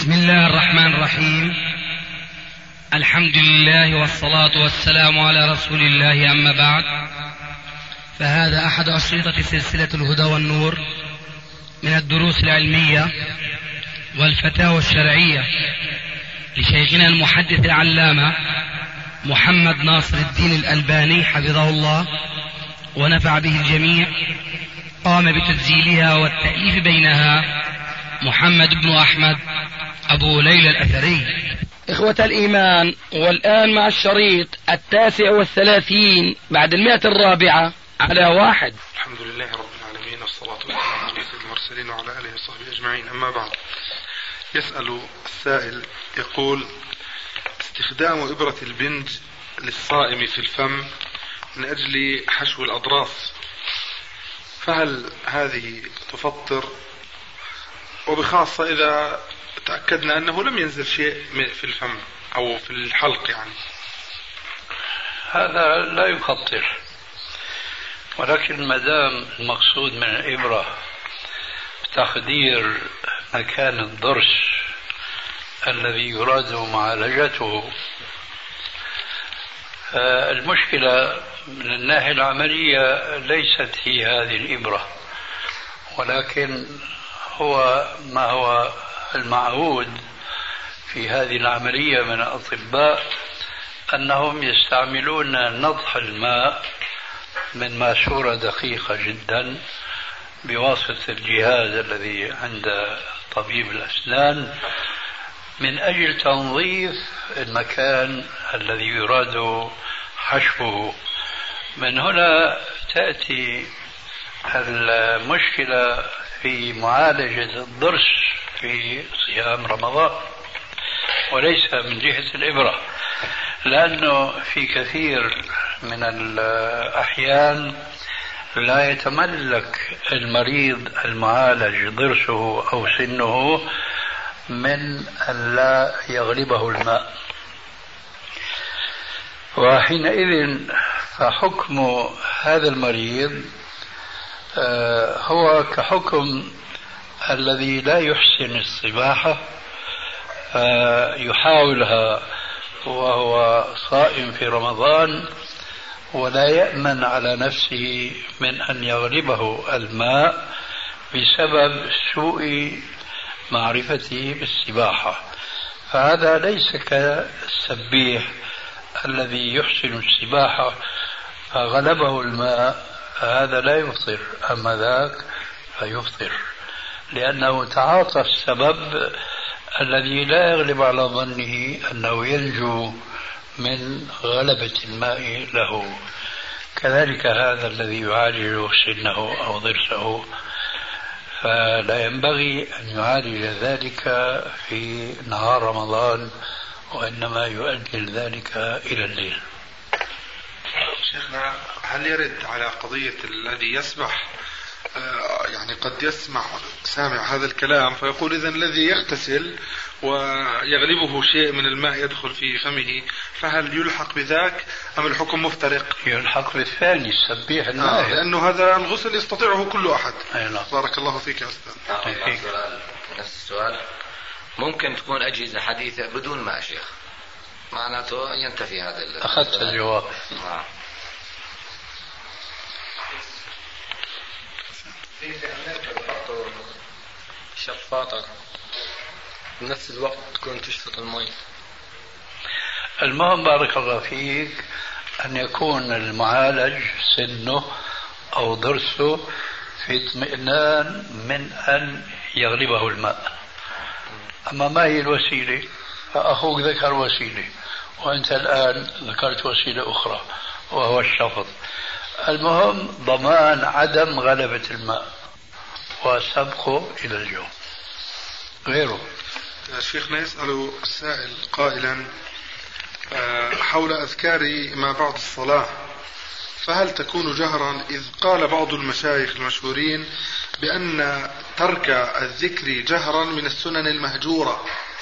بسم الله الرحمن الرحيم. الحمد لله والصلاة والسلام على رسول الله، أما بعد، فهذا أحد أشرطة سلسلة الهدى والنور من الدروس العلمية والفتاوى الشرعية لشيخنا المحدث العلامة محمد ناصر الدين الألباني حفظه الله ونفع به الجميع. قام بتسجيلها والتأليف بينها محمد بن أحمد أبو ليلى الأثري. إخوة الإيمان، والآن مع الشريط 39 بعد 104 على 1. الحمد لله رب العالمين، والصلاة والسلام على سيد المرسلين وعلى آله وصحبه أجمعين، أما بعد. يسأل السائل يقول: استخدام إبرة البنج للصائم في الفم من أجل حشو الأضراس، فهل هذه تفطر؟ وبخاصة إذا تأكدنا أنه لم ينزل شيء في الفم أو في الحلق، يعني هذا لا يفطر. ولكن ما دام المقصود من الإبرة تخدير مكان الضرس الذي يراد معالجته، المشكلة من الناحية العملية ليست هي هذه الإبرة، ولكن هو ما هو المعهود في هذه العملية من الأطباء أنهم يستعملون نضح الماء من ماسورة دقيقة جدا بواسطة الجهاز الذي عند طبيب الأسنان من أجل تنظيف المكان الذي يراد حشوه. من هنا تأتي المشكلة في معالجة الضرس في صيام رمضان، وليس من جهة الإبرة، لأنه في كثير من الأحيان لا يتملك المريض المعالج ضرسه أو سنه من أن لا يغلبه الماء، وحينئذ فحكم هذا المريض هو كحكم الذي لا يحسن السباحة يحاولها وهو صائم في رمضان ولا يأمن على نفسه من أن يغلبه الماء بسبب سوء معرفته بالسباحة. فهذا ليس كالسبيح الذي يحسن السباحة فغلبه الماء، هذا لا يفطر، أما ذاك فيفطر، لأنه تعاطى السبب الذي لا يغلب على ظنه أنه ينجو من غلبة الماء له. كذلك هذا الذي يعالج سنه أو ضرسه فلا ينبغي أن يعالج ذلك في نهار رمضان، وإنما يؤجل ذلك إلى الليل. شيخنا، هل يرد على قضية الذي يسبح؟ يعني قد يسمع سامع هذا الكلام فيقول إذن الذي يغتسل ويغلبه شيء من الماء يدخل في فمه، فهل يلحق بذاك أم الحكم مفترق؟ يلحق بالثاني السبيح الماء، لأنه هذا الغسل يستطيعه كل أحد. نعم. بارك الله فيك يا أستاذ. نفس السؤال. ممكن تكون أجهزة حديثة بدون ماء شيخ، معناته ينتفي هذا أخذت الجواب. في أمريكا بحطوا شفاطة بنفس الوقت تكون تشفط المي. المهم بارك الله فيك أن يكون المعالج سنه أو ضرسه في اطمئنان من أن يغلبه الماء. أما ما هي الوسيلة؟ فأخوك ذكر وسيلة وأنت الآن ذكرت وسيلة أخرى وهو الشفط. المهم ضمان عدم غلبة الماء وسبقه إلى الجوف غيره. شيخنا، يسأل السائل قائلا حول أذكار ما بعد الصلاة، فهل تكون جهرا؟ إذ قال بعض المشايخ المشهورين بأن ترك الذكر جهرا من السنن المهجورة،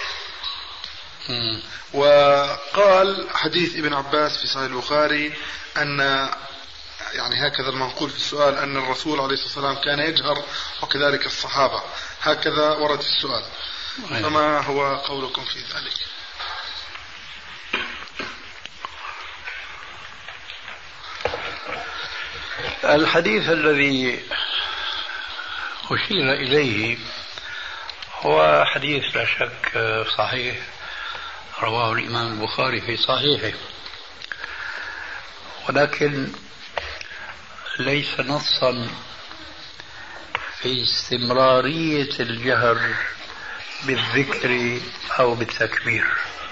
وقال حديث ابن عباس في صحيح البخاري أن يعني هكذا المنقول في السؤال أن الرسول عليه الصلاة والسلام كان يجهر وكذلك الصحابة، هكذا ورد في السؤال. فما هو قولكم في ذلك؟ الحديث الذي أشير إليه هو حديث لا شك صحيح، رواه الإمام البخاري في صحيحه، ولكن ليس نصا في استمرارية الجهر بالذكر أو بالتكبير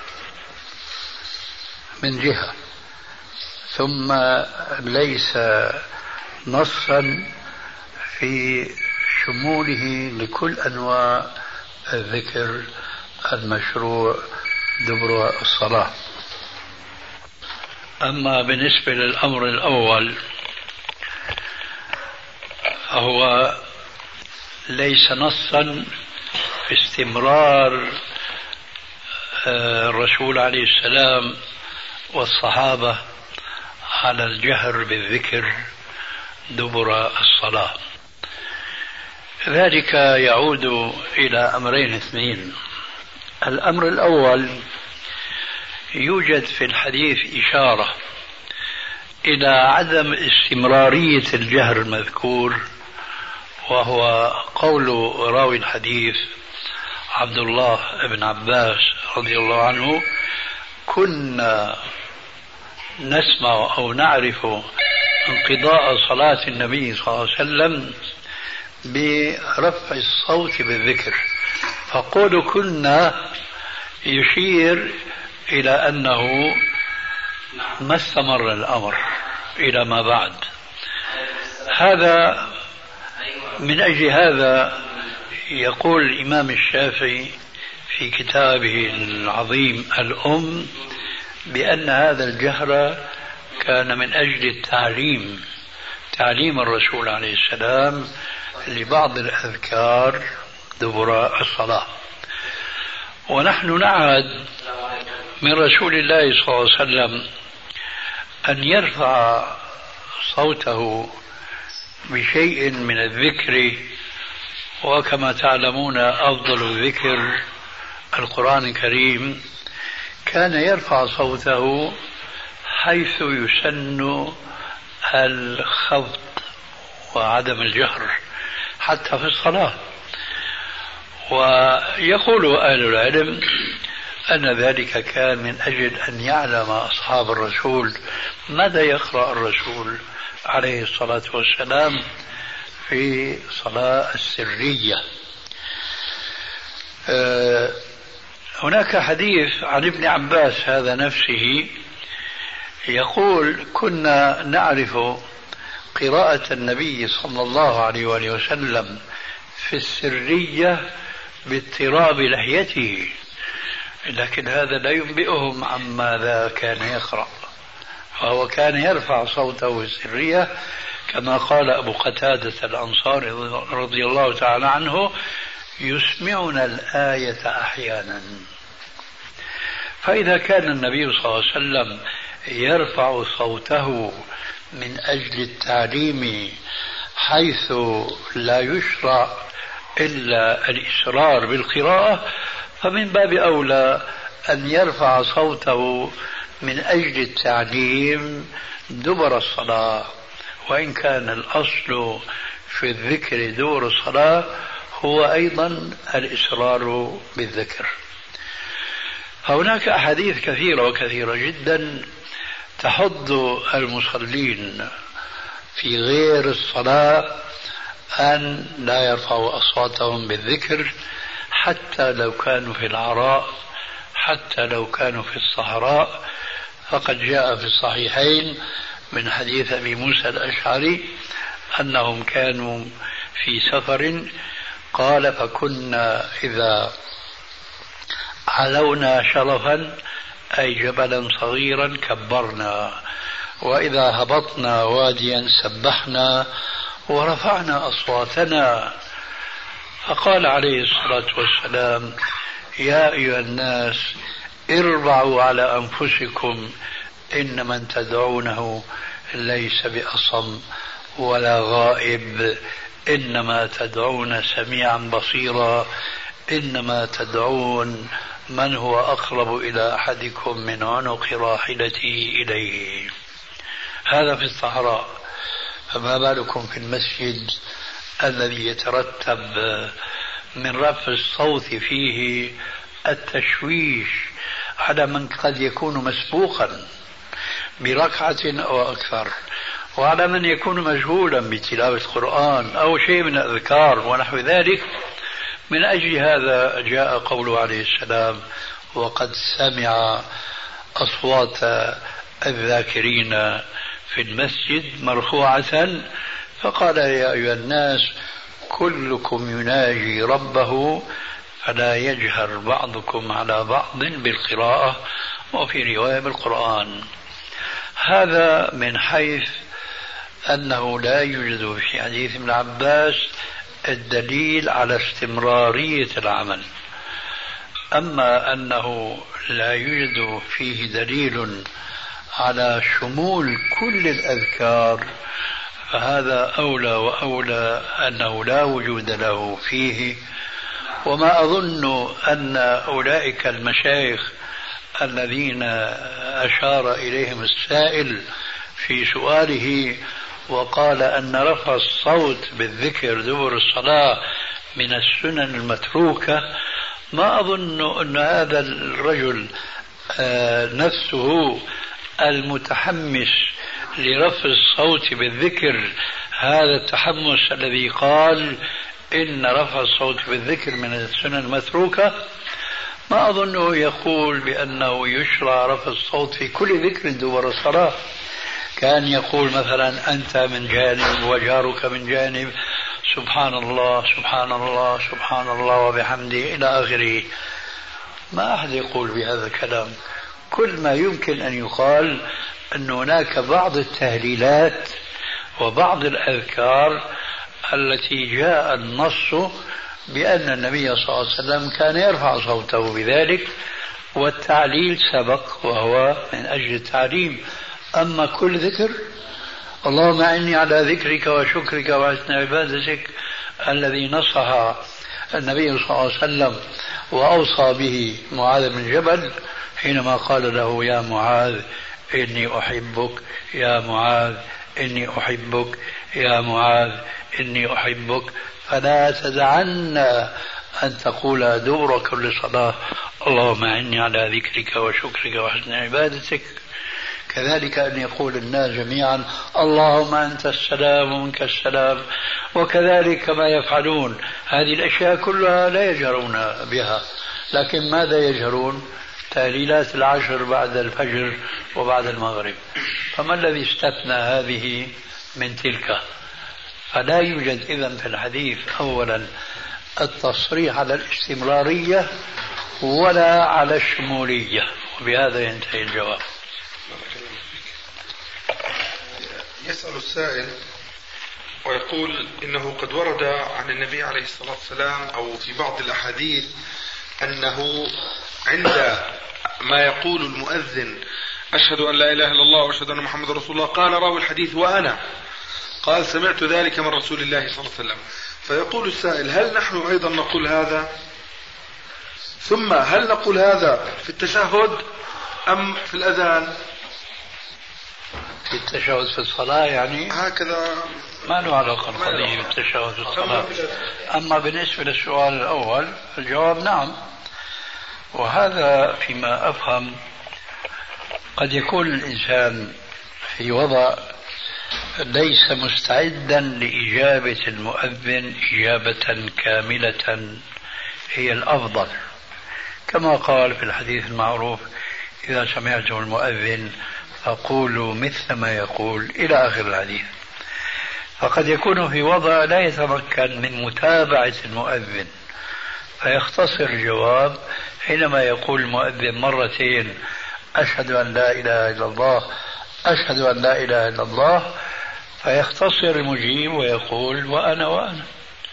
من جهة، ثم ليس نصا في شموله لكل أنواع الذكر المشروع دبر الصلاة. أما بالنسبة للأمر الأول فهو ليس نصا في استمرار الرسول عليه السلام والصحابة على الجهر بالذكر دبر الصلاة. ذلك يعود إلى أمرين اثنين. الأمر الأول، يوجد في الحديث إشارة إلى عدم استمرارية الجهر المذكور، وهو قول راوي الحديث عبد الله بن عباس رضي الله عنه: كنا نسمع أو نعرف انقضاء صلاة النبي صلى الله عليه وسلم برفع الصوت بالذكر. فقول كنا يشير إلى أنه ما استمر الأمر إلى ما بعد. هذا من أجل هذا يقول الإمام الشافعي في كتابه العظيم الأم بأن هذا الجهر كان من أجل التعليم، تعليم الرسول عليه السلام لبعض الأذكار دبر الصلاة. ونحن نعهد من رسول الله صلى الله عليه وسلم أن يرفع صوته بشيء من الذكر، وكما تعلمون أفضل الذكر القرآن الكريم، كان يرفع صوته حيث يسن الخفض وعدم الجهر حتى في الصلاة. ويقول أهل العلم أن ذلك كان من أجل أن يعلم أصحاب الرسول ماذا يقرأ الرسول عليه الصلاة والسلام في صلاة السرية. هناك حديث عن ابن عباس هذا نفسه يقول: كنا نعرف قراءة النبي صلى الله عليه وآله وسلم في السرية باضطراب لحيته، لكن هذا لا ينبئهم عن ماذا كان يقرأ، فهو كان يرفع صوته في السرية كما قال أبو قتادة الأنصاري رضي الله تعالى عنه: يسمعنا الآية أحيانا. فإذا كان النبي صلى الله عليه وسلم يرفع صوته من أجل التعليم حيث لا يشرع إلا الإصرار بالقراءة، فمن باب أولى أن يرفع صوته من أجل التعليم دبر الصلاة، وإن كان الأصل في الذكر دبر الصلاة هو أيضا الإصرار بالذكر. هناك أحاديث كثيرة وكثيرة جدا تحض المصلين في غير الصلاة أن لا يرفعوا أصواتهم بالذكر، حتى لو كانوا في العراء، حتى لو كانوا في الصحراء. فقد جاء في الصحيحين من حديث أبي موسى الأشعري أنهم كانوا في سفر، قال: فكنا إذا علونا شرفا أي جبلا صغيرا كبرنا، وإذا هبطنا واديا سبحنا ورفعنا أصواتنا. فقال عليه الصلاة والسلام: يا أيها الناس اربعوا على أنفسكم، إن من تدعونه ليس بأصم ولا غائب، إنما تدعون سميعا بصيرا إنما تدعون من هو أقرب إلى أحدكم من عنق راحلته إليه. هذا في الصحراء، فما بالكم في المسجد الذي يترتب من رفع الصوت فيه التشويش على من قد يكون مسبوقا بركعة أو أكثر، وعلى من يكون مشغولا بتلاوة القرآن أو شيء من الأذكار ونحو ذلك. من أجل هذا جاء قوله عليه السلام: وقد سمع أصوات الذاكرين في المسجد مرفوعة، فقال: يا أيها الناس كلكم يناجي ربه فلا يجهر بعضكم على بعض بالقراءة، وفي رواية بالقرآن. هذا من حيث أنه لا يوجد في حديث ابن عباس الدليل على استمرارية العمل. أما أنه لا يوجد فيه دليل على شمول كل الأذكار، فهذا أولى وأولى أنه لا وجود له فيه. وما أظن أن أولئك المشايخ الذين أشار إليهم السائل في سؤاله وقال أن رفع الصوت بالذكر دبر الصلاة من السنن المتروكة، ما أظن أن هذا الرجل نفسه المتحمس لرفع الصوت بالذكر، هذا التحمس الذي قال إن رفع الصوت بالذكر من السنن المتروكة، ما أظنه يقول بأنه يشرع رفع الصوت في كل ذكر دبر الصلاة. كان يقول مثلا: أنت من جانب وجارك من جانب، سبحان الله سبحان الله سبحان الله وبحمده إلى آخره. ما أحد يقول بهذا الكلام. كل ما يمكن أن يقال أن هناك بعض التهليلات وبعض الأذكار التي جاء النص بأن النبي صلى الله عليه وسلم كان يرفع صوته بذلك، والتعليل سبق وهو من أجل التعليم. أما كل ذكر، اللهم أعني على ذكرك وشكرك وحسن عبادتك، الذي نصح النبي صلى الله عليه وسلم وأوصى به معاذ بن جبل حينما قال له: يا معاذ إني أحبك، يا معاذ إني أحبك، يا معاذ إني أحبك، فلا تدعن أن تقول دبر كل صلاة: اللهم أعني على ذكرك وشكرك وحسن عبادتك. كذلك أن يقول الناس جميعا: اللهم أنت السلام ومنك السلام. وكذلك ما يفعلون هذه الأشياء كلها لا يجهرون بها، لكن ماذا يجهرون؟ تهليلات العشر بعد الفجر وبعد المغرب. فما الذي استثنى هذه من تلك؟ فلا يوجد إذن في الحديث أولا التصريح على الاستمرارية ولا على الشمولية. وبهذا ينتهي الجواب. يسأل السائل ويقول إنه قد ورد عن النبي عليه الصلاة والسلام أو في بعض الأحاديث أنه عند ما يقول المؤذن: أشهد أن لا إله إلا الله وأشهد أن محمد رسول الله، قال راوي الحديث: وأنا قال سمعت ذلك من رسول الله صلى الله عليه وسلم. فيقول السائل: هل نحن أيضا نقول هذا؟ ثم هل نقول هذا في التشهد أم في الأذان؟ في التشهد في الصلاة يعني هكذا، ما له علاقة القضية بالتشهد في الصلاة. أما بالنسبة للسؤال الأول الجواب نعم. وهذا فيما أفهم قد يكون الإنسان في وضع ليس مستعدا لإجابة المؤذن إجابة كاملة هي الأفضل، كما قال في الحديث المعروف: إذا سمعتم المؤذن فقولوا مثل ما يقول، إلى آخر الحديث. فقد يكون في وضع لا يتمكن من متابعة المؤذن، فيختصر الجواب حينما يقول المؤذن مرتين: أشهد أن لا إله إلا الله، أشهد أن لا إله إلا الله، فيختصر المجيب ويقول: وأنا وأنا.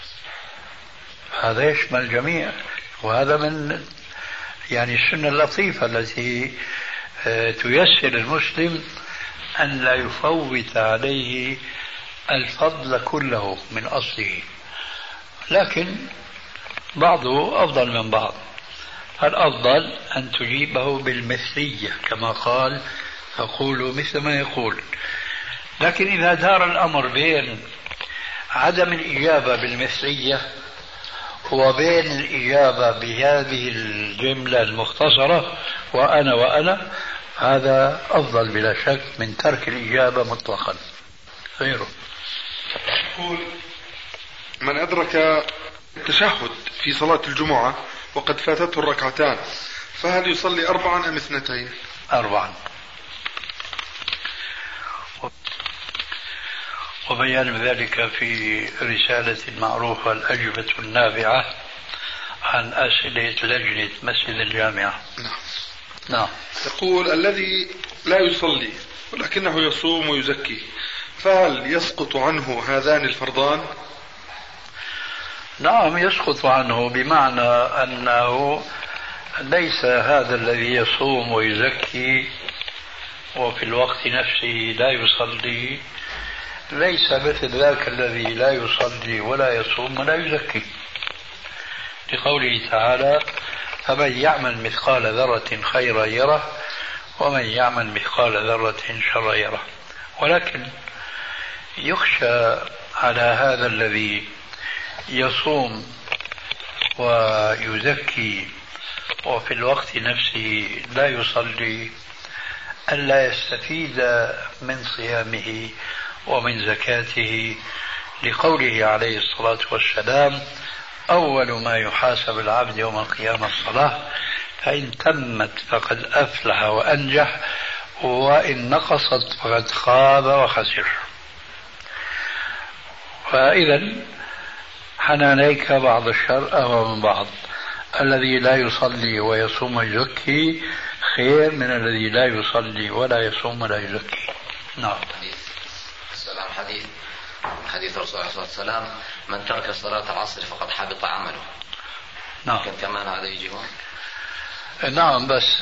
هذا يشمل الجميع، وهذا من السنة اللطيفة التي تيسر المسلم أن لا يفوت عليه الفضل كله من أصله. لكن بعضه أفضل من بعض. الأفضل أن تجيبه بالمثلية كما قال فقولوا مثل ما يقول. لكن إذا دار الأمر بين عدم الإجابة بالمثلية وبين الإجابة بهذه الجملة المختصرة وأنا هذا أفضل بلا شك من ترك الإجابة مطلقا غيره. يقول: من أدرك التشهد في صلاة الجمعة وقد فاتته الركعتان فهل يصلي 4 أم 2؟ 4. وبيان ذلك في رسالة معروفة الأجوبة النافعة عن أسئلة لجنة مسجد الجامعة. نعم. يقول: الذي لا يصلي ولكنه يصوم ويزكي فهل يسقط عنه هذان الفرضان؟ نعم يسقط عنه، بمعنى أنه ليس هذا الذي يصوم ويزكي وفي الوقت نفسه لا يصلي ليس مثل ذاك الذي لا يصلي ولا يصوم ولا يزكي، لقوله تعالى: فمن يعمل مثقال ذرة خيرا يره ومن يعمل مثقال ذرة شرا يره. ولكن يخشى على هذا الذي يصوم ويزكي وفي الوقت نفسه لا يصلي ألا يستفيد من صيامه ومن زكاته، لقوله عليه الصلاة والسلام: أول ما يحاسب العبد يوم القيامة الصلاة، فإن تمت فقد أفلح وأنجح وإن نقصت فقد خاب وخسر. فإذا حنانيك بعض الشر أهون من بعض. الذي لا يصلي ويصوم ويزكي خير من الذي لا يصلي ولا يصوم ولا يزكي. نعم. حديث الرسول عليه الصلاة والسلام: من ترك صلاة العصر فقد حبط عمله. نعم. كمان هذا يجي هون. نعم، بس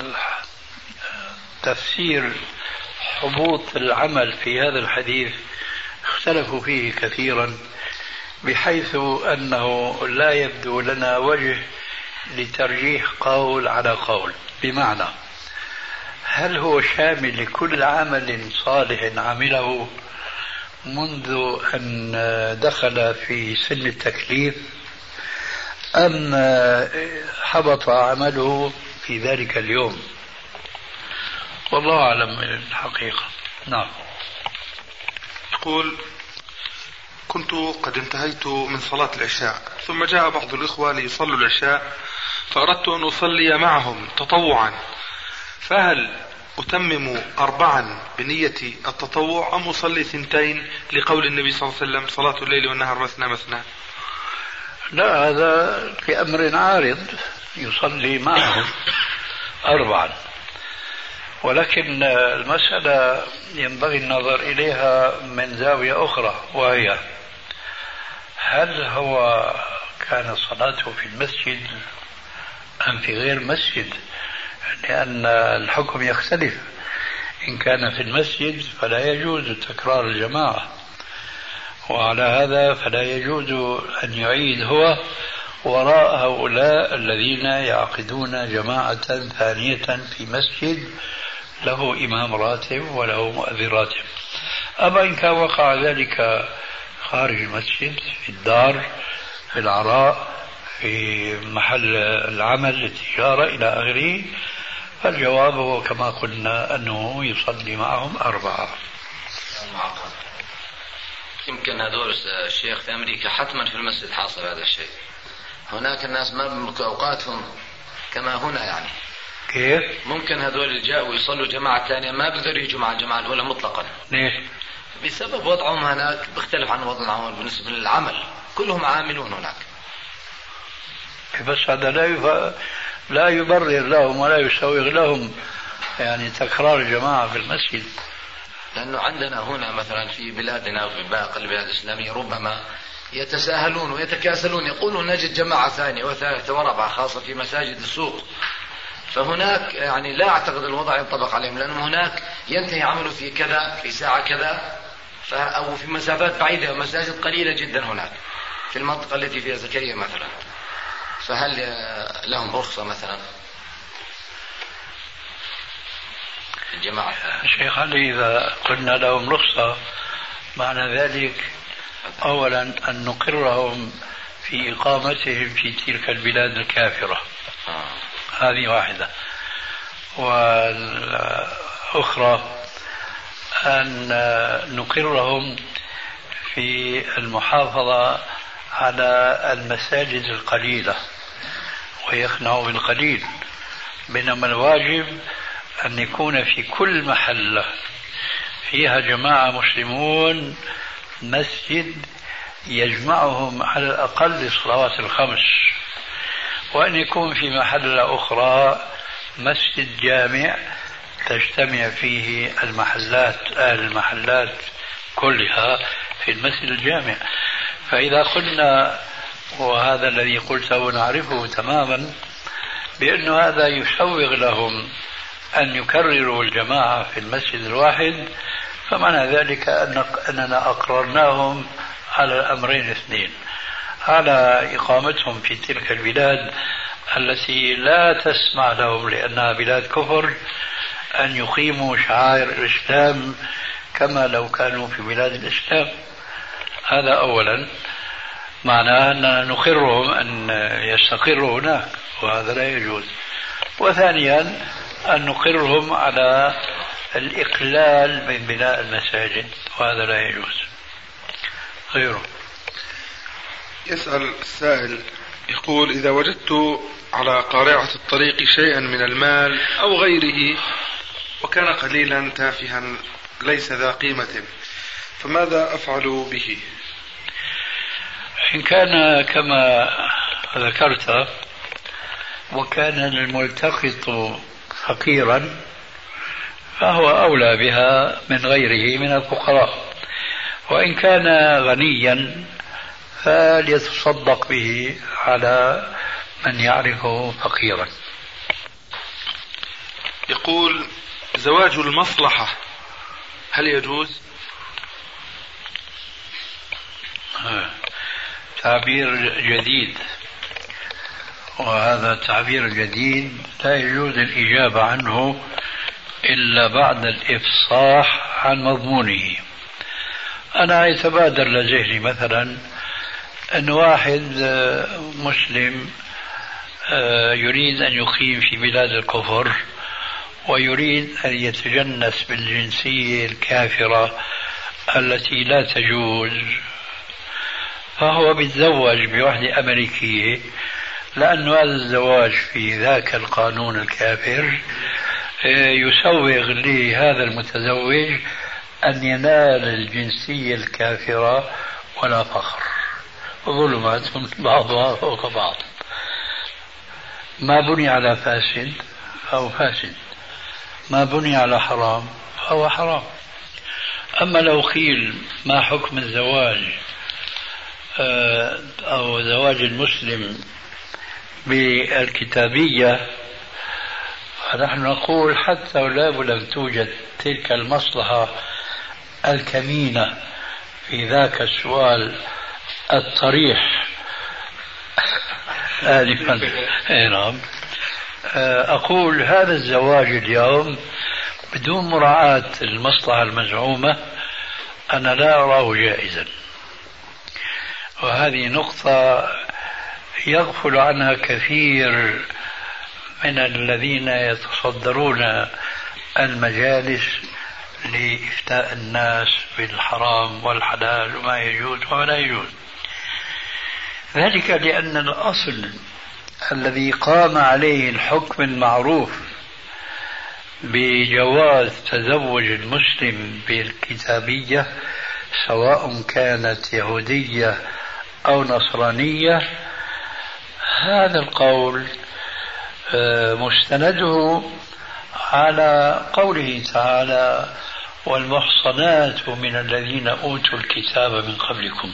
تفسير حبوط العمل في هذا الحديث اختلفوا فيه كثيرا، بحيث أنه لا يبدو لنا وجه لترجيح قول على قول. بمعنى هل هو شامل لكل عمل صالح عمله منذ أن دخل في سن التكليف، أم حبط عمله في ذلك اليوم؟ والله أعلم الحقيقة. نعم. يقول: كنت قد انتهيت من صلاة العشاء ثم جاء بعض الإخوة ليصلوا العشاء فأردت أن أصلي معهم تطوعا، فهل أتمم 4 بنية التطوع أم أصلي 2 لقول النبي صلى الله عليه وسلم: صلاة الليل والنهار مثنى مثنى؟ لا، هذا لأمر عارض، يصلي معهم 4. ولكن المسألة ينبغي النظر إليها من زاوية أخرى، وهي: هل هو كان صلاته في المسجد أم في غير مسجد؟ لأن الحكم يختلف. إن كان في المسجد فلا يجوز تكرار الجماعة، وعلى هذا فلا يجوز أن يعيد هو وراء هؤلاء الذين يعقدون جماعة ثانية في مسجد له إمام راتب وله مؤذن راتب. أما إن كان وقع ذلك خارج المسجد، في الدار، في العراء، في محل العمل، التجارة إلى آخره، فالجواب هو كما قلنا أنه يصلي معهم 4. يمكن هذول الشيخ في أمريكا حتما في المسجد حاصل هذا الشيء. هناك الناس ما بيملكوا أوقاتهم كما هنا يعني. كيف؟ ممكن هذول اللي جاءوا يصلوا جماعة ثانية ما بيقدروا يجوا مع الجماعة الأولى مطلقا. ليش؟ بسبب وضعهم هناك بيختلف عن وضعهم بالنسبة للعمل، كلهم عاملون هناك. بس هذا لا يبرر لهم ولا يسوغ لهم يعني تكرار الجماعة في المسجد. لأنه عندنا هنا مثلا في بلادنا وفي باقي البلاد الإسلامية ربما يتساهلون ويتكاسلون، يقولون نجد جماعة ثانية وثالثة ورابعة، خاصة في مساجد السوق. فهناك يعني لا أعتقد الوضع ينطبق عليهم، لأنه هناك ينتهي عمله في كذا، في ساعة كذا، أو في مسافات بعيدة، مساجد قليلة جدا هناك في المنطقة التي فيها زكريا مثلا. فهل لهم رخصة مثلا الجماعة؟ شيخ علي، إذا قلنا لهم رخصة معنى ذلك أولا أن نقرهم في إقامتهم في تلك البلاد الكافرة. هذه واحدة. والأخرى أن نقرهم في المحافظة على المساجد القليلة ويقنعوا بالقليل، بينما الواجب أن يكون في كل محلة فيها جماعة مسلمون مسجد يجمعهم على الأقل الصلوات الخمس، وأن يكون في محلة أخرى مسجد جامع تجتمع فيه المحلات كلها في المسجد الجامع. فإذا قلنا، وهذا الذي قلته نعرفه تماما، بأن هذا يسوغ لهم أن يكرروا الجماعة في المسجد الواحد، فمعنى ذلك أننا أقررناهم على الأمرين الاثنين: على إقامتهم في تلك البلاد التي لا تسمح لهم لأنها بلاد كفر أن يقيموا شعائر الإسلام كما لو كانوا في بلاد الإسلام. هذا أولا، معناه أننا نقرهم أن يستقروا هناك، وهذا لا يجوز. وثانيا أن نقرهم على الإقلال من بناء المساجد، وهذا لا يجوز. غيره. يسأل السائل يقول: إذا وجدت على قارعة الطريق شيئا من المال أو غيره وكان قليلا تافها ليس ذا قيمة، فماذا أفعل به؟ إن كان كما ذكرت وكان الملتقط فقيرا فهو أولى بها من غيره من الفقراء، وإن كان غنيا فليتصدق به على من يعرفه فقيرا. يقول: زواج المصلحة هل يجوز؟ تعبير جديد، وهذا التعبير الجديد لا يجوز الإجابة عنه إلا بعد الإفصاح عن مضمونه. أنا يتبادر لذهني مثلا أن واحد مسلم يريد أن يقيم في بلاد الكفر ويريد أن يتجنس بالجنسية الكافرة التي لا تجوز، فهو بيتزوج بوحدة أمريكية، لأن هذا الزواج في ذاك القانون الكافر يسوغ لهذا المتزوج أن ينال الجنسية الكافرة ولا فخر، ظلمات بعضها فوق بعض. ما بني على فاسد فهو فاسد، ما بني على حرام فهو حرام. أما لو قيل ما حكم الزواج أو زواج المسلم بالكتابية، فنحن نقول حتى لو لم توجد تلك المصلحة الكمينة في ذاك السؤال الطريح آلفا، نعم، أقول هذا الزواج اليوم بدون مراعاة المصلحة المزعومة أنا لا أراه جائزا. وهذه نقطة يغفل عنها كثير من الذين يتصدرون المجالس لإفتاء الناس بالحرام والحلال وما يجوز وما لا يجوز. ذلك لأن الأصل الذي قام عليه الحكم المعروف بجواز تزوج المسلم بالكتابية سواء كانت يهودية أو نصرانية، هذا القول مستنده على قوله تعالى: والمحصنات من الذين أوتوا الكتاب من قبلكم.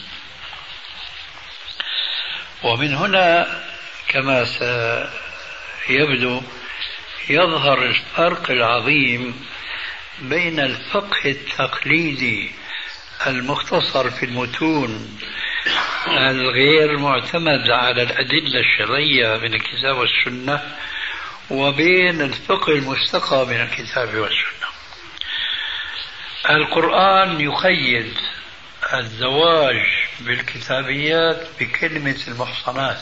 ومن هنا كما سيبدو يظهر الفرق العظيم بين الفقه التقليدي المختصر في المتون الغير معتمد على الأدلة الشرعية من الكتاب والسنة وبين الفقه المستقى من الكتاب والسنة. القرآن يقيد الزواج بالكتابيات بكلمة المحصنات،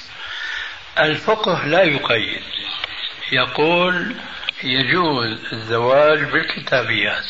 الفقه لا يقيد، يقول يجوز الزواج بالكتابيات.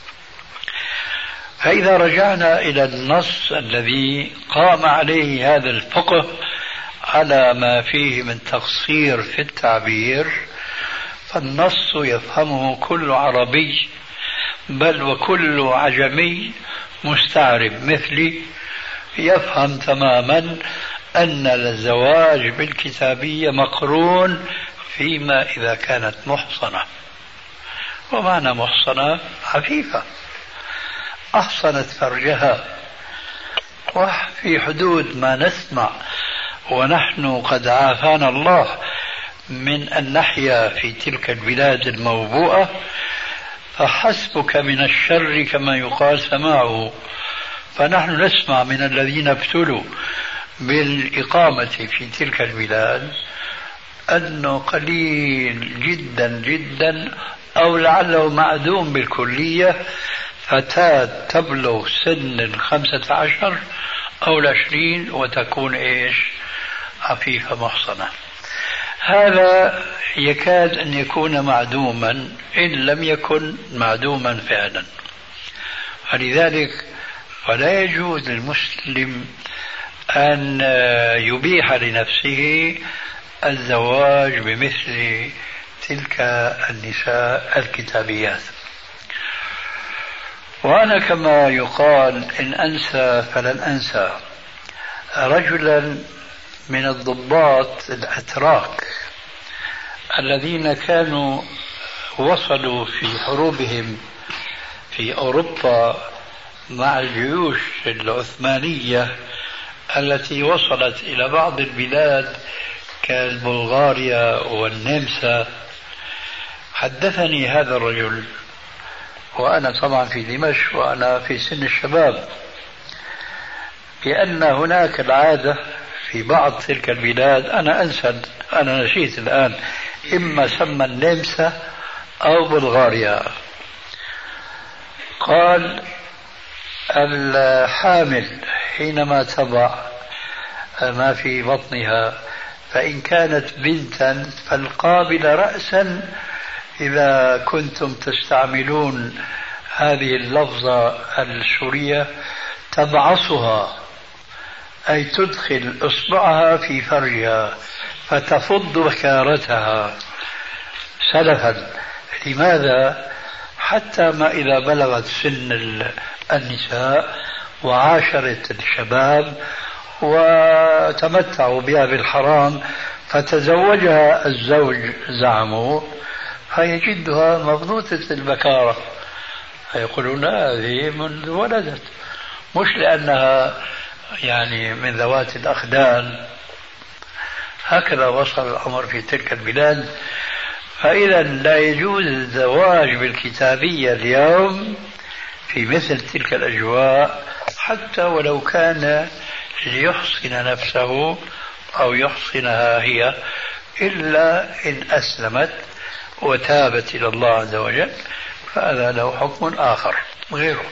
فإذا رجعنا إلى النص الذي قام عليه هذا الفقه على ما فيه من تقصير في التعبير، فالنص يفهمه كل عربي بل وكل عجمي مستعرب مثلي يفهم تماما أن الزواج بالكتابية مقرون فيما إذا كانت محصنة. ومعنى محصنة عفيفة أحصنت فرجها، وفي حدود ما نسمع، ونحن قد عافانا الله من أن نحيا في تلك البلاد الموبوءة، فحسبك من الشر كما يقال سماعه. فنحن نسمع من الذين ابتلوا بالإقامة في تلك البلاد أنه قليل جدا جدا أو لعله معدوم بالكلية فتاة تبلغ سن 15 أو 20 وتكون عفيفة محصنة. هذا يكاد أن يكون معدوما إن لم يكن معدوما فعلا. فلذلك فلا يجوز للمسلم أن يبيح لنفسه الزواج بمثل تلك النساء الكتابيات. وأنا كما يقال إن أنسى فلن أنسى رجلا من الضباط الأتراك الذين كانوا وصلوا في حروبهم في أوروبا مع الجيوش العثمانية التي وصلت إلى بعض البلاد كالبلغاريا والنمسا. حدثني هذا الرجل وأنا طبعا في دمشق وأنا في سن الشباب بأن هناك العادة في بعض تلك البلاد، أنا نسيت الآن، إما سمى النمسا أو بلغاريا، قال الحامل حينما تضع ما في بطنها فإن كانت بنتا فالقابل رأسا إذا كنتم تستعملون هذه اللفظة السورية تبعصها، أي تدخل إصبعها في فرجها فتفض بكارتها سلفا. لماذا؟ حتى ما إذا بلغت سن النساء وعاشرت الشباب وتمتعوا بها بالحرام فتزوجها الزوج زعموا فيجدها مضبوطة البكارة، فيقولون هذه منذ ولدت، مش لأنها يعني من ذوات الأخدان. هكذا وصل الأمر في تلك البلاد. فإذا لا يجوز الزواج بالكتابية اليوم في مثل تلك الأجواء حتى ولو كان ليحصن نفسه أو يحصنها هي، إلا إن أسلمت وتابت إلى الله عز وجل فهذا له حكم آخر غيره.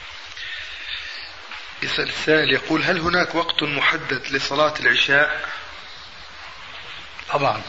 يسأل السائل يقول: هل هناك وقت محدد لصلاة العشاء؟ طبعا.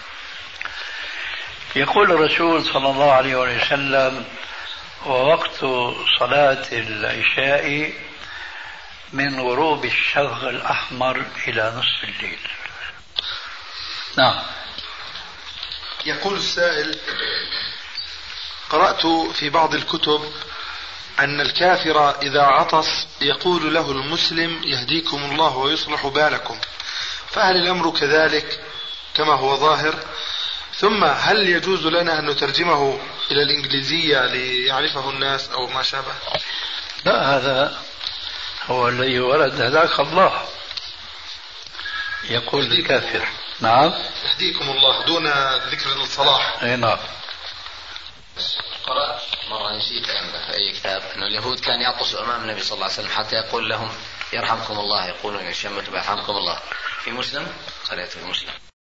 يقول الرسول صلى الله عليه وسلم: ووقت صلاة العشاء من غروب الشفق الأحمر إلى نصف الليل. نعم. يقول السائل: قرأت في بعض الكتب أن الكافر إذا عطس يقول له المسلم: يهديكم الله ويصلح بالكم، فهل الأمر كذلك كما هو ظاهر؟ ثم هل يجوز لنا أن نترجمه إلى الإنجليزية ليعرفه الناس أو ما شابه؟ لا، هذا هو الذي ورد: هداك الله، يقول الكافر. نعم، يهديكم الله دون ذكر الصلاح. نعم. قرأت مرة نسيت في أي كتاب أن اليهود كان يعطسوا أمام النبي صلى الله عليه وسلم حتى يقول لهم يرحمكم الله يقولون إن شمتم يرحمكم الله. في مسلم، قرأت في مسلم.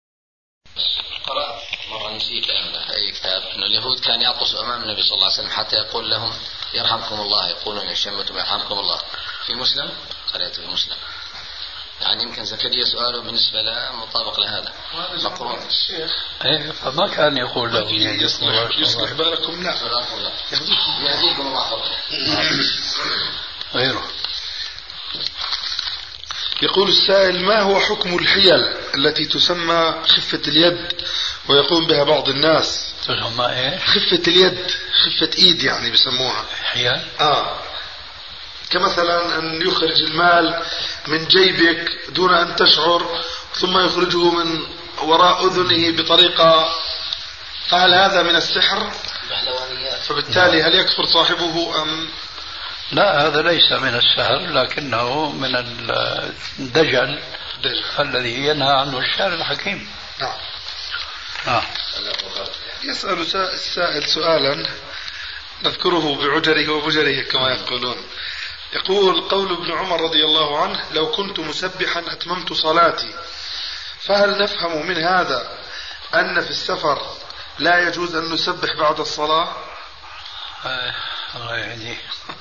قرأت مرة نسيت أي كتاب أن اليهود كان يعطسوا أمام النبي صلى الله عليه وسلم حتى يقول لهم يرحمكم الله يقولون إن شمتم يرحمكم الله. في مسلم، قرأت في مسلم. يعني يمكن زكريا سؤاله بالنسبة له مطابق لهذا مقرون. إيه فما كان يقول له يصلح بالكم. لا يهديكم الله. غيره. يقول السائل: ما هو حكم الحيل التي تسمى خفة اليد ويقوم بها بعض الناس؟ تسمى ايه؟ خفة اليد، خفة ايد يعني بسموها حيل. كمثلا ان يخرج المال من جيبك دون ان تشعر ثم يخرجه من وراء اذنه بطريقة، فهل هذا من السحر؟ فبالتالي هل يكفر صاحبه ام؟ لا، هذا ليس من السحر لكنه من الدجل الذي ينهى عنه الشارع الحكيم. نعم. يسأل السائل سؤالا نذكره بعجره وبجره كما يقولون. يقول: قول ابن عمر رضي الله عنه: لو كنت مسبحا أتممت صلاتي، فهل نفهم من هذا أن في السفر لا يجوز أن نسبح بعد الصلاة؟ الله يهديه.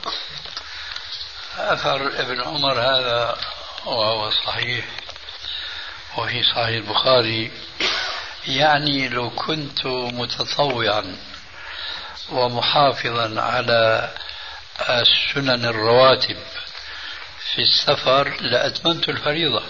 أثر ابن عمر هذا وهو صحيح وفي صحيح البخاري. يعني لو كنت متطوعا ومحافظا على السنن الرواتب في السفر لأتممت الفريضة،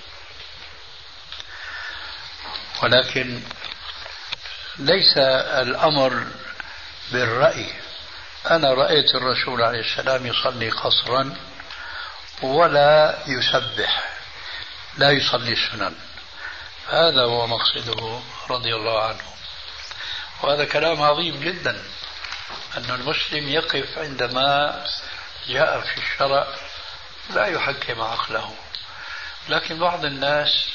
ولكن ليس الأمر بالرأي. أنا رأيت الرسول عليه السلام يصلي قصرا ولا يسبح، لا يصلي السنن، هذا هو مقصده رضي الله عنه. وهذا كلام عظيم جدا، أن المسلم يقف عندما جاء في الشرع لا يحكم عقله. لكن بعض الناس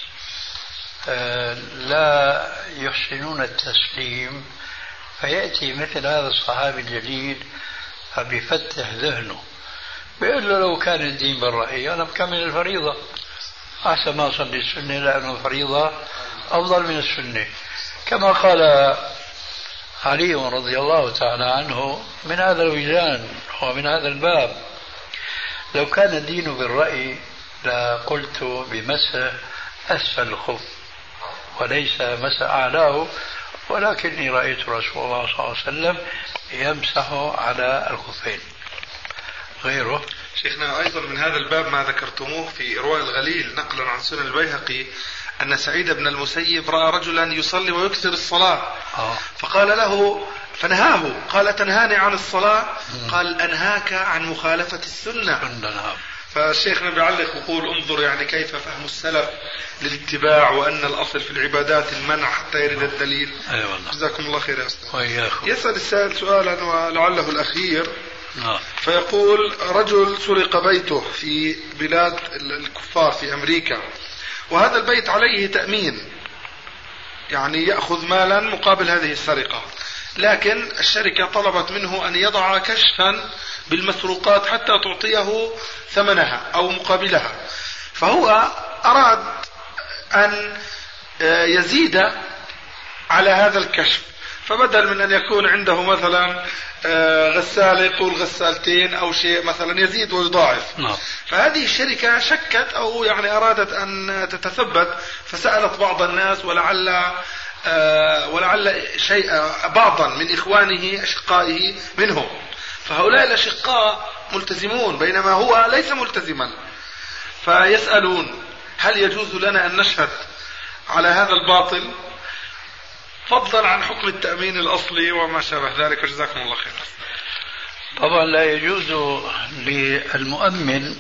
لا يحسنون التسليم، فيأتي مثل هذا الصحابي الجليل فبيفتح ذهنه، بيقول له لو كان الدين بالرأي أنا بكمل الفريضة، أحسن ما أصلي السنة لأن الفريضة أفضل من السنة. كما قال علي رضي الله تعالى عنه من هذا الوجدان ومن هذا الباب: لو كان الدين بالرأي لقلت بمسح أسفل الخف وليس مسح أعلاه، ولكني رأيت رسول الله صلى الله عليه وسلم يمسح على الخفين. غيره. شيخنا أيضا من هذا الباب ما ذكرتموه في إرواء الغليل نقلا عن سنن البيهقي أن سعيد بن المسيب رأى رجلا يصلي ويكثر الصلاة فقال له فنهاه، قال: تنهاني عن الصلاة؟ قال: أنهاك عن مخالفة السنة. فالشيخنا بيعلق ويقول: انظر يعني كيف فهم السلف للاتباع، وأن الأصل في العبادات المنع حتى يرد الدليل. جزاكم الله خير يا أستاذ. يسأل السائل سؤالا ولعله الأخير، فيقول: رجل سرق بيته في بلاد الكفار في أمريكا، وهذا البيت عليه تأمين، يعني يأخذ مالا مقابل هذه السرقة، لكن الشركة طلبت منه أن يضع كشفا بالمسروقات حتى تعطيه ثمنها أو مقابلها، فهو أراد أن يزيد على هذا الكشف، فبدل من أن يكون عنده مثلا غسالة يقول غسالتين أو شيء مثلا، يزيد ويضاعف. فهذه الشركة شكت أو يعني أرادت أن تتثبت، فسألت بعض الناس ولعل بعضا من إخوانه أشقائه منهم، فهؤلاء الأشقاء ملتزمون بينما هو ليس ملتزما، فيسألون: هل يجوز لنا أن نشهد على هذا الباطل فضلا عن حكم التأمين الأصلي وما شابه ذلك؟ وجزاكم الله خير. طبعا لا يجوز للمؤمن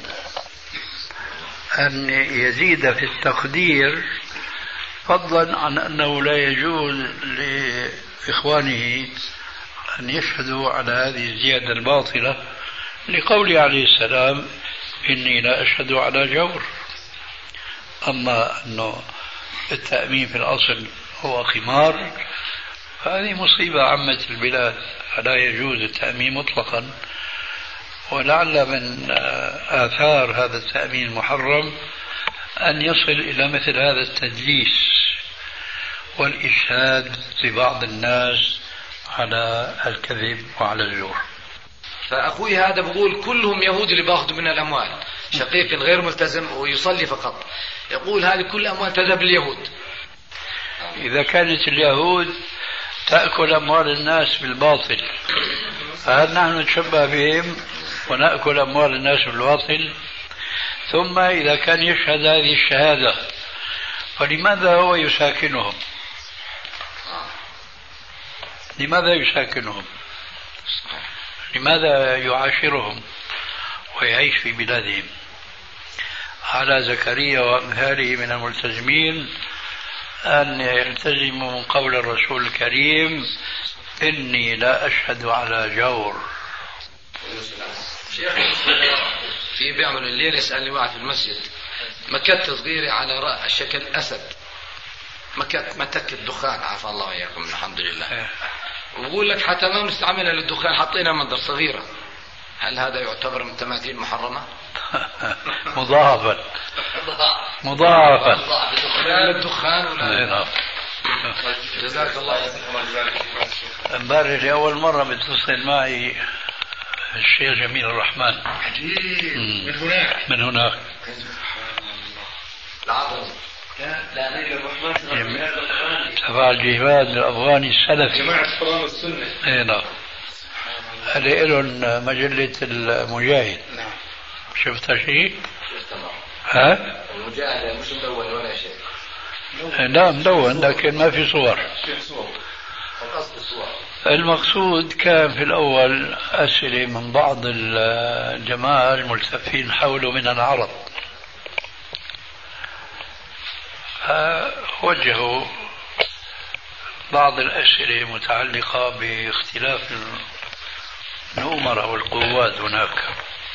أن يزيد في التقدير، فضلا عن أنه لا يجوز لإخوانه أن يشهدوا على هذه الزيادة الباطلة، لقوله عليه السلام: إني لا أشهد على جور. أما أنه التأمين في الأصل هو خمار، فهذه مصيبة عامة البلاد، فلا يجوز التأمين مطلقا. ولعل من آثار هذا التأمين المحرم أن يصل إلى مثل هذا التدليس والإشهاد لبعض الناس على الكذب وعلى الزور. فأخوي هذا بقول كلهم يهود اللي باخذوا من الأموال، شقيق غير ملتزم ويصلي فقط، يقول هذه كل أموال تذهب لليهود. إذا كانت اليهود تأكل أموال الناس بالباطل، فهل نحن نتشبه بهم ونأكل أموال الناس بالباطل؟ ثم إذا كان يشهد هذه الشهادة فلماذا هو يساكنهم؟ لماذا يساكنهم؟ لماذا يعاشرهم ويعيش في بلادهم؟ على زكريا وأمثاله من الملتزمين أن يلتزموا من قول الرسول الكريم: إني لا أشهد على جور. في بيعمل الليل يسألني واحد في المسجد مكت صغيرة على شكل أسد، مكت دخان عافى الله وإياكم الحمد لله، ويقول لك حتى ما نستعملها للدخان حطينا منظر صغيرة، هل هذا يعتبر من تماثيل محرمة؟ مضاعفا للدخان ولا جزاك الله. امبارح لأول مرة بيتصل معي الشيخ جميل الرحمن من هناك تبع الجهاد الأفغاني السلفي جماعة القرآن والسنة. اي نعم. هذه لهم مجلة المجاهد. نعم. شفتها شيء؟ ها؟ المجاهد مش مدون ولا شيء. لا مدون لكن ما في صور. المقصود كان في الأول أسئلة من بعض الجماعة الملتفين حوله من العرب، فوجهوا بعض الأسئلة متعلقة باختلاف الأمراء والقوات هناك،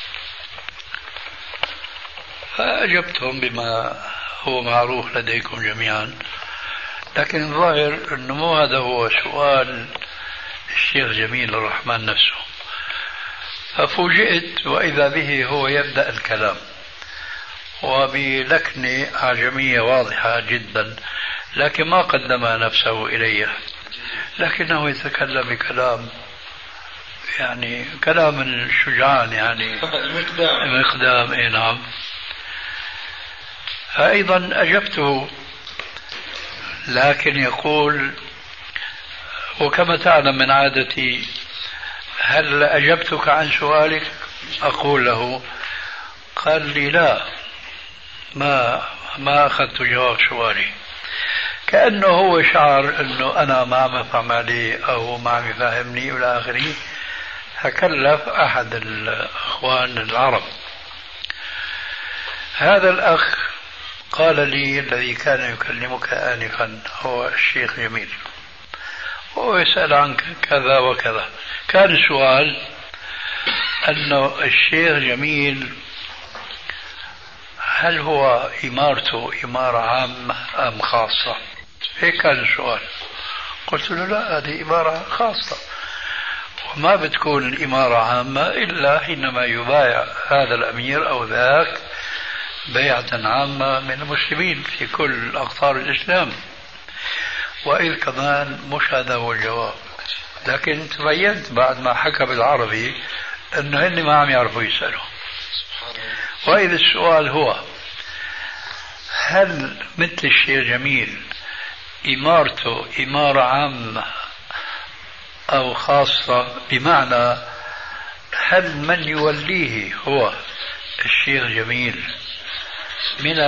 فأجبتهم بما هو معروف لديكم جميعا، لكن الظاهر أنه مو هذا هو سؤال الشيخ جميل الرحمن نفسه. ففوجئت وإذا به هو يبدأ الكلام وبلكنة أعجمية واضحة جدا، لكن ما قدم نفسه إلي، لكنه يتكلم بكلام يعني كلام الشجعان يعني مقدام. اي نعم. فأيضا أجبته، لكن يقول وكما تعلم من عادتي هل أجبتك عن سؤالك؟ أقول له، قال لي لا، ما أخذت جواب سؤالي، كأنه هو شعر أنه أنا ما عم أفهم عليه أو ما عم يفهمني إلى آخره، فكلف أحد الأخوان العرب. هذا الأخ قال لي الذي كان يكلمك آنفا هو الشيخ جميل، هو يسأل عنك كذا وكذا. كان السؤال أنه الشيخ جميل هل هو إمارته إمارة عامة أم خاصة؟ هيك كان السؤال. قلت له لا، هذه إمارة خاصة، وما بتكون الإمارة عامة إلا حينما يبايع هذا الأمير أو ذاك بيعة عامة من المسلمين في كل أقطار الإسلام. وإذ كمان مش هذا هو الجواب، لكن تبينت بعد ما حكى بالعربي أنه هن ما عم يعرفوا يسألوا. وإذ السؤال هو هل مثل الشيخ جميل إمارته إمارة عامة أو خاصة، بمعنى هل من يوليه هو الشيخ جميل من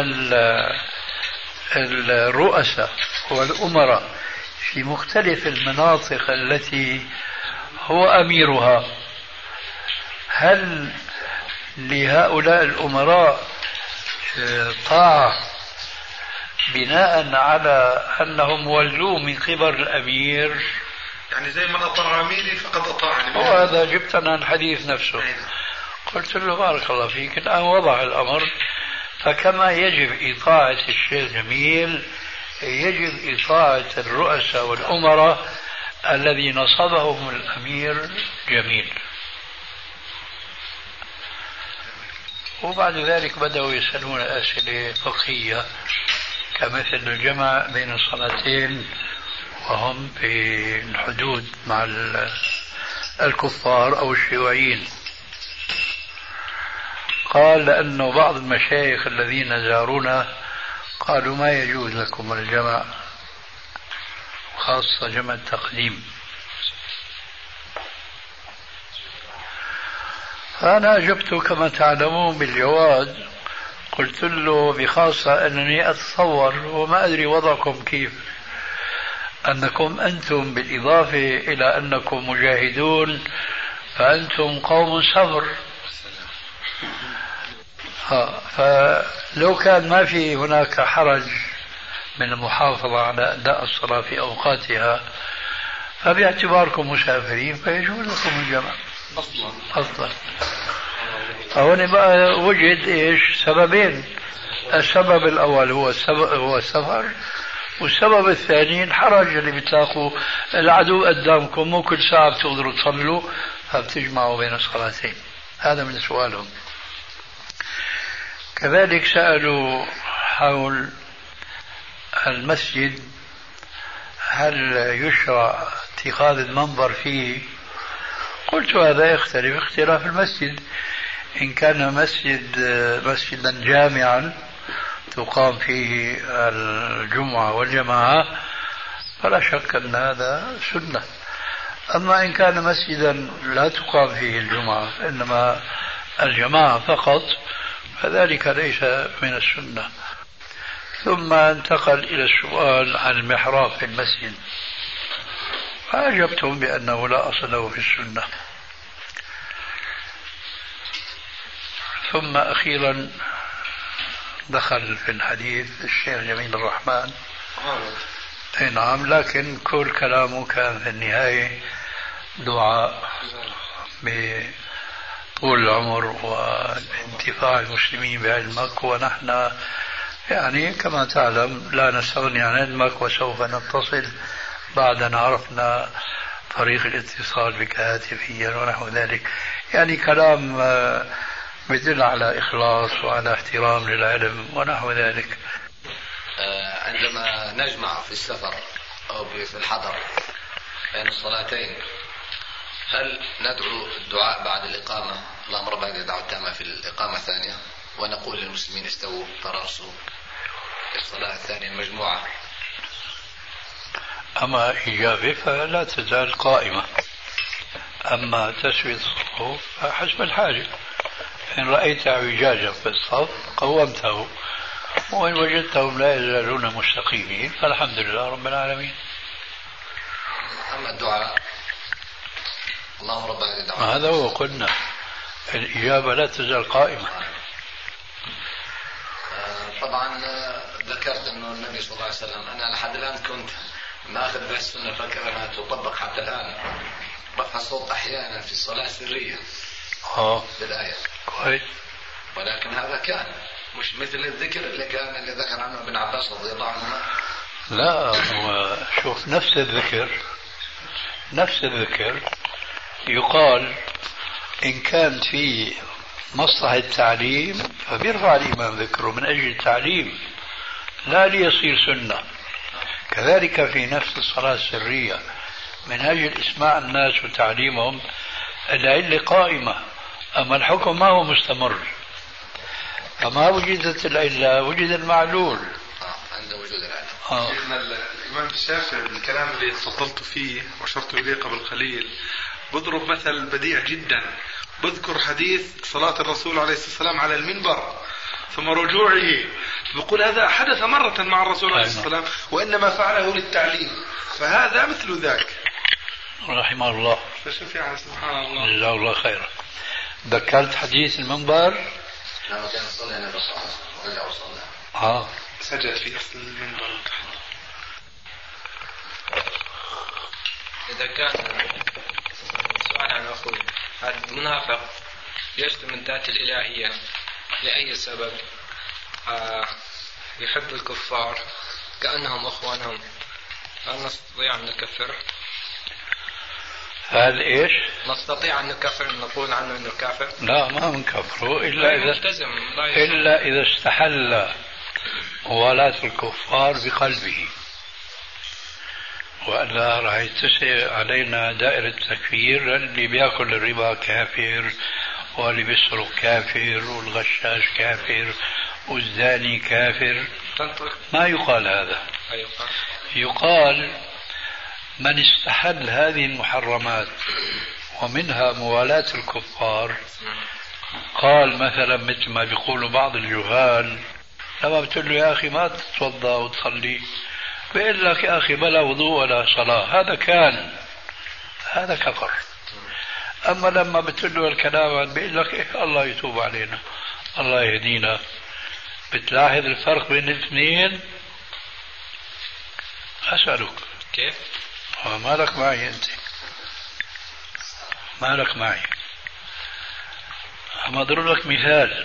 الرؤساء والأمراء في مختلف المناطق التي هو أميرها، هل لهؤلاء الأمراء طاعة بناء على أنهم ولوا من قبل الأمير؟ يعني زي من أطاع أميري فقد أطاعني. وهذا جبتنا الحديث نفسه. قلت له بارك الله فيك، الآن وضع الأمر، فكما يجب إطاعة الشيخ جميل يجب إطاعة الرؤساء والأمراء الذي نصبهم الأمير جميل. وبعد ذلك بدأوا يسألون أسئلة فقهية كمثل الجمع بين الصلاتين وهم في الحدود مع الكفار أو الشيوعيين. قال لأنه بعض المشايخ الذين زارونا قالوا ما يجوز لكم الجمع، خاصة جمع التقديم. فأنا أجبت كما تعلمون بالجواز، قلت له بخاصة أنني أتصور وما أدري وضعكم كيف، أنكم أنتم بالإضافة إلى أنكم مجاهدون فأنتم قوم صبر. فلو كان ما في هناك حرج من المحافظة على أداء الصلاة في أوقاتها فباعتباركم مسافرين فيجوز لكم الجمع أصلا. هون بقى وجد إيش سببين، السبب الأول هو السفر، والسبب الثاني الحرج اللي بتلاقوا العدو قدامكم، مو كل ساعة بتقدروا تصلوا فبتجمعوا بين الصلاتين. هذا من سؤالهم. كذلك سألوا حول المسجد هل يشرع اتخاذ المنبر فيه؟ قلت هذا يختلف اختلاف المسجد. إن كان مسجدا جامعا تقام فيه الجمعة والجماعة فلا شك أن هذا سنة. أما إن كان مسجدا لا تقام فيه الجمعة إنما الجماعة فقط فذلك ليس من السنة. ثم انتقل إلى السؤال عن المحراب في المسجد، فأجبتم بأنه لا أصل له في السنة. ثم أخيرا دخل في الحديث الشيخ جميل الرحمن. نعم، لكن كل كلامه كان في النهاية دعاء بطول العمر وانتفاع المسلمين بعلمك، ونحن يعني كما تعلم لا نستغني عن علمك وسوف نتصل بعد أن عرفنا طريق الاتصال بك هاتفيا ونحو ذلك. يعني كلام يدل على إخلاص وعلى احترام للعلم ونحو ذلك. عندما نجمع في السفر أو في الحضر بين الصلاتين هل ندعو الدعاء بعد الإقامة اللهم رب هذه الدعوة التامة في الإقامة الثانية، ونقول للمسلمين استووا تراصوا الصلاة الثانية المجموعة؟ أما إجابة فلا تزال قائمة. أما تسوية الصفوف فحسب الحاجة، إن رأيت اعوجاجا في الصف قومته، وإن وجدتهم لا يزالون مستقيمين فالحمد لله رب العالمين. أما الدعاء اللهم رب هذه الدعوة هذا هو قلنا الإجابة لا تزال قائمة. طبعا ذكرت أنه النبي صلى الله عليه وسلم أنا لحد الآن كنت ناخذ به السنة فكرة تطبق حتى الآن، رفع الصوت أحيانا في الصلاة السرية بالآية كويس، ولكن هذا كان مش مثل الذكر اللي ذكر عنه ابن عباس رضي الله عنهما. لا، هو شوف نفس الذكر يقال إن كان في مصلحة التعليم فبيرفع الإمام ذكره من أجل التعليم لا ليصير سنة. كذلك في نفس الصلاة السرية من أجل إسماع الناس وتعليمهم العلة قائمة، أما الحكم ما هو مستمر. فما وجدت العلة وجد المعلول. عند وجود العلة. الإمام الشافعي بالكلام اللي تفضلت فيه وأشرت إليه قبل قليل بضرب مثل بديع جدا، بذكر حديث صلاة الرسول عليه الصلاة والسلام على المنبر ثم رجوعه، بقول هذا حدث مرة مع الرسول عليه الصلاة والسلام وإنما فعله للتعليم، فهذا مثل ذاك رحمه الله. فشوف يعني سبحان الله جزاه الله خيرا. ذكرت حديث المنبر لما كان صلى النبي صلى الله عليه وسلم سجد في أصل المنبر. إذا كان سؤال عن أخوي، هذا المنافق يشتم الذات الإلهية لأي سبب؟ يحب الكفار كأنهم أخوانهم، هل نستطيع أن نكفر؟ هل إيش؟ نستطيع أن نكفر، نقول عنه أنه كافر؟ لا، ما منكفره إلا إذا استحل موالاة الكفار بقلبه، وإلا راح يتسع علينا دائرة التكفير. اللي بياكل الربا كافر، واللي بيسرق كافر، والغشاش كافر، والزاني كافر. ما يقال هذا. يقال من استحل هذه المحرمات ومنها موالاة الكفار، قال مثلا مثل ما بيقولوا بعض الجهال، لما بتقول له يا أخي ما تتوضأ وتصلي، بيقول لك يا أخي بلا وضوء ولا صلاة، هذا كفر. أما لما بتقول له الكلام بيقول لك إيه الله يتوب علينا، الله يهدينا. بتلاحظ الفرق بين الاثنين؟ أسألك كيف؟ مالك معي أنت؟ مالك معي؟ أما أضرب لك مثال،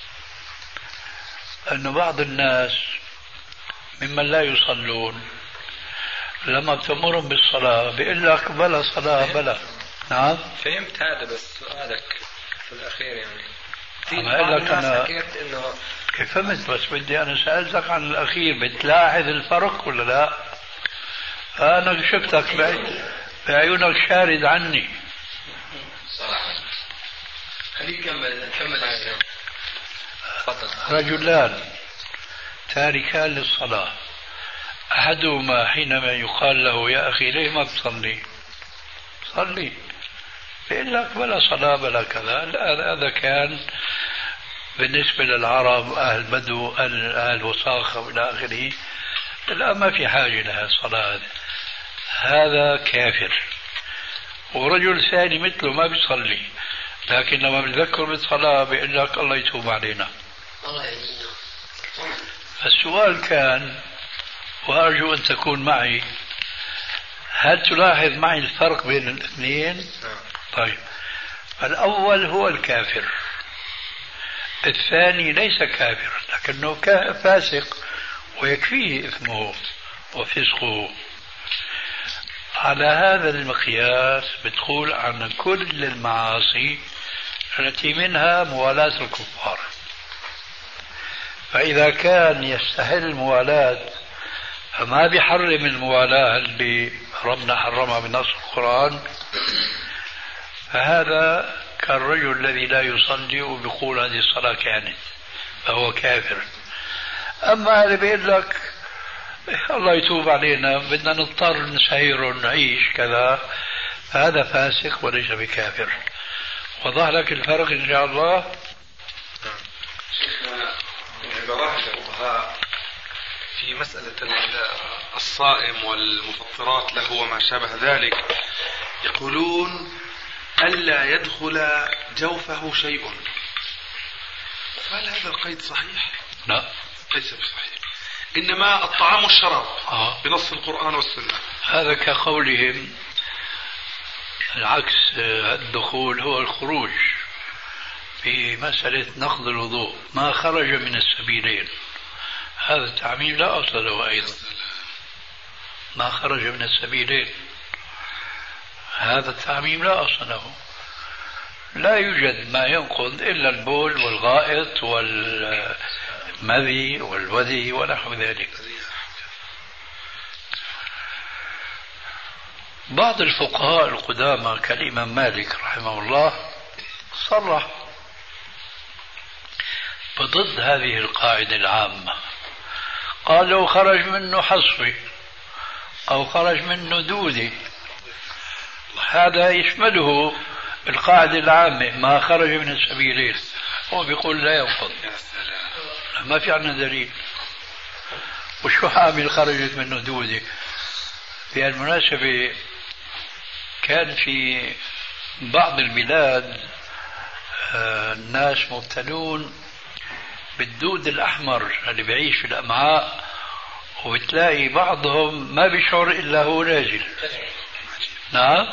أن بعض الناس ممن لا يصلون لما بتأمرهم بالصلاة بيقول لك بلا صلاة بلا. نعم فهمت هذا، بس سؤالك في الأخير يعني أنا أقول لك أنا إنه كيف فهمت، بس بدي أنا سألتك عن الأخير، بتلاحظ الفرق ولا لا؟ أنا شفتك بعيونك شارد عني. خليك كمل. رجلان تاركان للصلاة، أحدهما حينما يقال له يا أخي ليه ما تصلي؟ صلي، بيقول لك بلا صلاة بلا كذا. هذا كان بالنسبة للعرب أهل بدو أهل وساخة وإلى آخره، لا ما في حاجة لها الصلاة. هذا كافر. ورجل ثاني مثله ما بيصلي، لكن لما بتذكر بالصلاة بيقول لك الله يتوب علينا. السؤال كان، وأرجو أن تكون معي، هل تلاحظ معي الفرق بين الاثنين؟ طيب، الأول هو الكافر، الثاني ليس كافر لكنه فاسق ويكفيه إثمه وفسقه. على هذا المقياس بتقول عن كل المعاصي التي منها موالاة الكفار، فإذا كان يستحل الموالاة فما بيحرم الموالاة اللي ربنا حرمها بنص القرآن، فهذا كالرجل الذي لا يصلي وبيقول هذه الصلاة كانت، فهو كافر. أما اللي بيقول لك الله يتوب علينا بدنا نضطر نسير ونعيش كذا، فهذا فاسق وليس بكافر. وضح لك الفرق إن شاء الله. من عبارات الفقهاء في مسألة الصائم والمفطرات له وما شابه ذلك، يقولون ألا يدخل جوفه شيء. هل هذا القيد صحيح؟ لا، ليس بصحيح، إنما الطعام والشراب بنص القرآن والسنة. هذا كقولهم العكس، الدخول هو الخروج في مسألة نقض الوضوء، ما خرج من السبيلين. هذا التعميم لا أصل له أيضا، ما خرج من السبيلين هذا التعميم لا أصل له. لا يوجد ما ينقض إلا البول والغائط والمذي والودي ونحو ذلك. بعض الفقهاء القدامى كالإمام مالك رحمه الله صرح بضد هذه القاعدة العامة، قال لو خرج منه حصوي أو خرج منه دودي هذا يشمله القاعدة العامة ما خرج من السبيلين، هو بيقول لا ينقض، ما في عنا دليل. وشو عامل خرجت منه دودي؟ بالمناسبة كان في بعض البلاد الناس مبتلون بالدود الأحمر اللي بيعيش في الأمعاء، وبتلاقي بعضهم ما بيشعر إلا هو نازل. نعم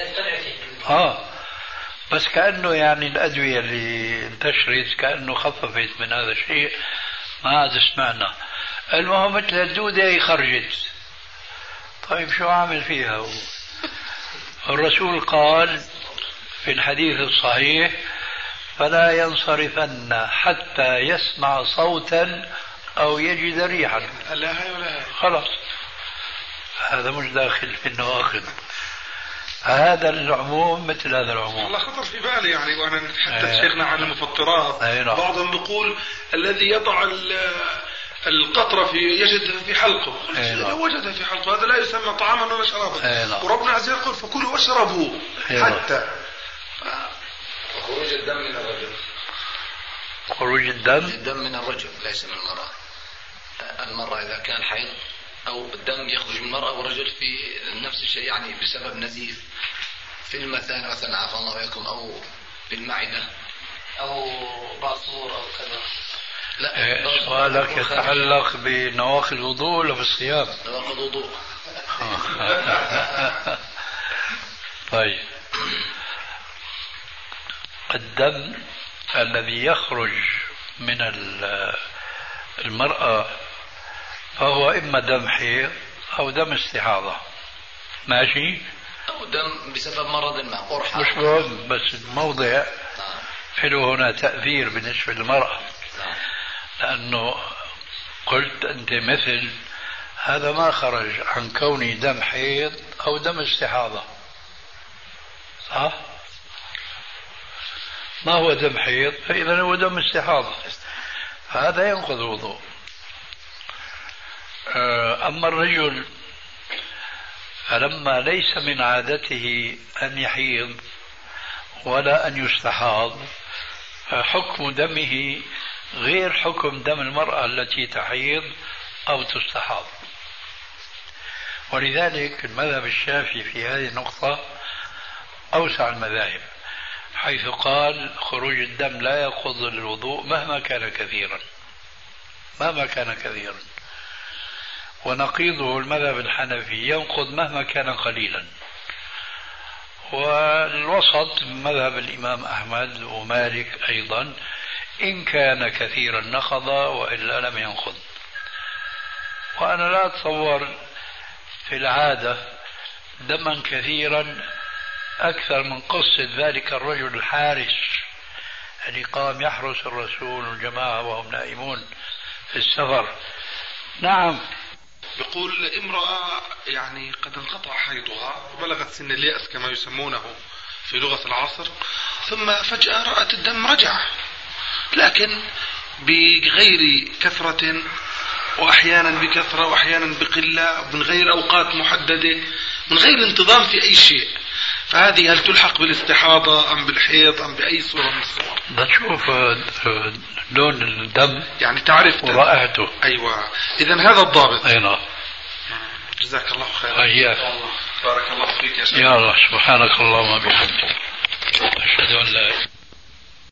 بس كأنه يعني الأدوية اللي انتشرت كأنه خففت من هذا الشيء، ما عاد سمعنا. المهم مثل الدودة خرجت، طيب شو عامل فيها الرسول قال في الحديث الصحيح فلا ينصرفن حتى يسمع صوتا أو يجد ريحا. لا هاي ولا هاي. خلاص هذا مش داخل في النواقض. هذا العموم مثل هذا العموم. الله خطر في بالي يعني وانا نتحدث شيخنا عن المفطرات. بعضهم بيقول الذي يضع القطرة يجد في حلقه. لو وجد في حلقه هذا لا يسمى طعاما ولا شرابا. وربنا عز وجل يقول فكلوا واشربوا حتى. خروج الدم من الرجل. خروج الدم من الرجل ليس من المرأة. المرأة إذا كان حيض أو الدم يخرج من المرأة والرجل في نفس الشيء يعني بسبب نزيف في المثانة مثلا عفى الله وياكم أو في المعدة أو باصور أو كذا. لا سؤالك يتعلق بنواقض الوضوء ولا بالصيام؟ نواقض الوضوء. طيب الدم الذي يخرج من المرأة فهو إما دم حيض أو دم استحاضة. ماشي؟ أو دم بسبب مرض ما قرحة. مش مهم بس الموضع له هنا تأثير بالنسبة للمرأة. لأنه قلت أنت مثل هذا ما خرج عن كونه دم حيض أو دم استحاضة. صح؟ ما هو دم حيض فإذا هو دم استحاضة فهذا ينقض الوضوء. أما الرجل فلما ليس من عادته أن يحيض ولا أن يستحاض فحكم دمه غير حكم دم المرأة التي تحيض أو تستحاض. ولذلك المذهب الشافعي في هذه النقطة أوسع المذاهب حيث قال خروج الدم لا ينقض الوضوء مهما كان كثيرا ونقيضه المذهب الحنفي ينقض مهما كان قليلا. والوسط مذهب الإمام أحمد ومالك أيضا إن كان كثيرا نقض وإلا لم ينقض. وأنا لا أتصور في العادة دما كثيرا أكثر من قصة ذلك الرجل الحارس اللي قام يحرس الرسول والجماعة وهم نائمون في السفر. نعم. يقول امرأة يعني قد انقطع حيضها وبلغت سن اليأس كما يسمونه في لغة العصر ثم فجأة رأت الدم رجع لكن بغير كثرة وأحيانا بكثرة وأحيانا بقلة من غير أوقات محددة من غير انتظام في أي شيء. فهذه هل تلحق بالاستحاضة أم بالحيض أم بأي صورة من الصور؟ بتشوف لون الدم يعني تعرف ورائحته. أيوة إذن هذا الضابط. أي نعم. جزاك الله خيرا. أياك. بارك الله فيك يا شيخ. يا الله سبحانك اللهم وبحمدك.